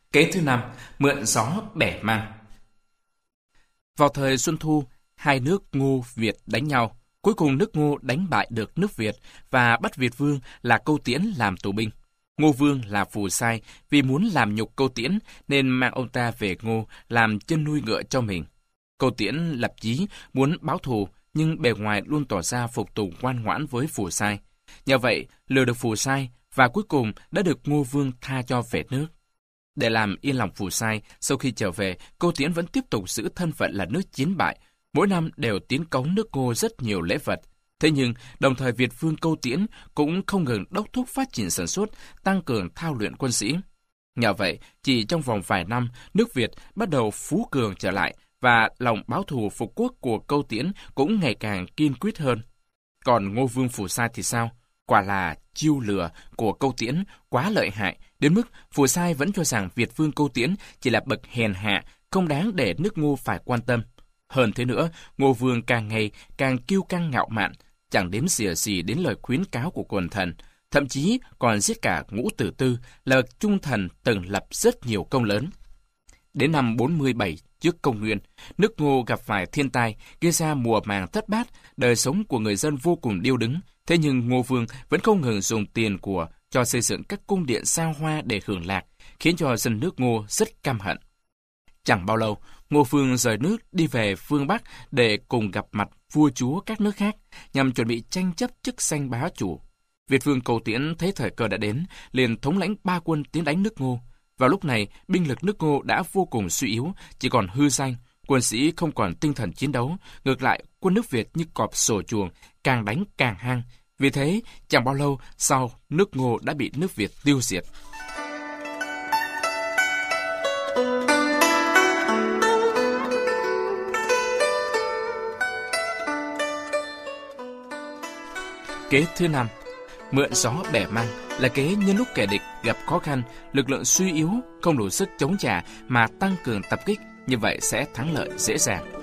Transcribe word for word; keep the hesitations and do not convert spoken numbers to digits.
Kế thứ năm, mượn gió bẻ măng. Vào thời Xuân Thu, hai nước Ngô Việt đánh nhau. Cuối cùng nước Ngô đánh bại được nước Việt và bắt Việt Vương là Câu Tiễn làm tù binh. Ngô Vương là phù sai vì muốn làm nhục Câu Tiễn nên mang ông ta về Ngô làm chân nuôi ngựa cho mình. Câu Tiễn lập chí muốn báo thù nhưng bề ngoài luôn tỏ ra phục tùng ngoan ngoãn với phù sai. Nhờ vậy, lừa được phù sai và cuối cùng đã được Ngô Vương tha cho về nước. Để làm yên lòng phù sai, sau khi trở về, Câu Tiễn vẫn tiếp tục giữ thân phận là nước chiến bại. Mỗi năm đều tiến cống nước Ngô rất nhiều lễ vật. Thế nhưng, đồng thời Việt Vương Câu Tiễn cũng không ngừng đốc thúc phát triển sản xuất, tăng cường thao luyện quân sĩ. Nhờ vậy, chỉ trong vòng vài năm, nước Việt bắt đầu phú cường trở lại và lòng báo thù phục quốc của Câu Tiễn cũng ngày càng kiên quyết hơn. Còn Ngô Vương phù sai thì sao? Quả là chiêu lừa của Câu Tiễn quá lợi hại, đến mức phù sai vẫn cho rằng Việt Vương Câu Tiễn chỉ là bậc hèn hạ, không đáng để nước Ngô phải quan tâm. Hơn thế nữa, Ngô Vương càng ngày càng kiêu căng ngạo mạn, chẳng đếm xỉa gì đến lời khuyến cáo của quần thần, thậm chí còn giết cả Ngũ Tử Tư là bậc trung thần từng lập rất nhiều công lớn. Đến năm bốn mươi bảy trước công nguyên, nước Ngô gặp phải thiên tai, gây ra mùa màng thất bát, đời sống của người dân vô cùng điêu đứng. Thế nhưng Ngô Vương vẫn không ngừng dùng tiền của cho xây dựng các cung điện xa hoa để hưởng lạc, khiến cho dân nước Ngô rất căm hận. Chẳng bao lâu, Ngô Vương rời nước đi về phương Bắc để cùng gặp mặt vua chúa các nước khác, nhằm chuẩn bị tranh chấp chức danh bá chủ. Việt Vương Câu Tiễn thấy thời cơ đã đến, liền thống lãnh ba quân tiến đánh nước Ngô. Vào lúc này, binh lực nước Ngô đã vô cùng suy yếu, chỉ còn hư danh, quân sĩ không còn tinh thần chiến đấu. Ngược lại, quân nước Việt như cọp sổ chuồng, càng đánh càng hăng. Vì thế, chẳng bao lâu sau, nước Ngô đã bị nước Việt tiêu diệt. Kế thứ năm, mượn gió bẻ măng là kế nhân lúc kẻ địch gặp khó khăn, lực lượng suy yếu, không đủ sức chống trả mà tăng cường tập kích, như vậy sẽ thắng lợi dễ dàng.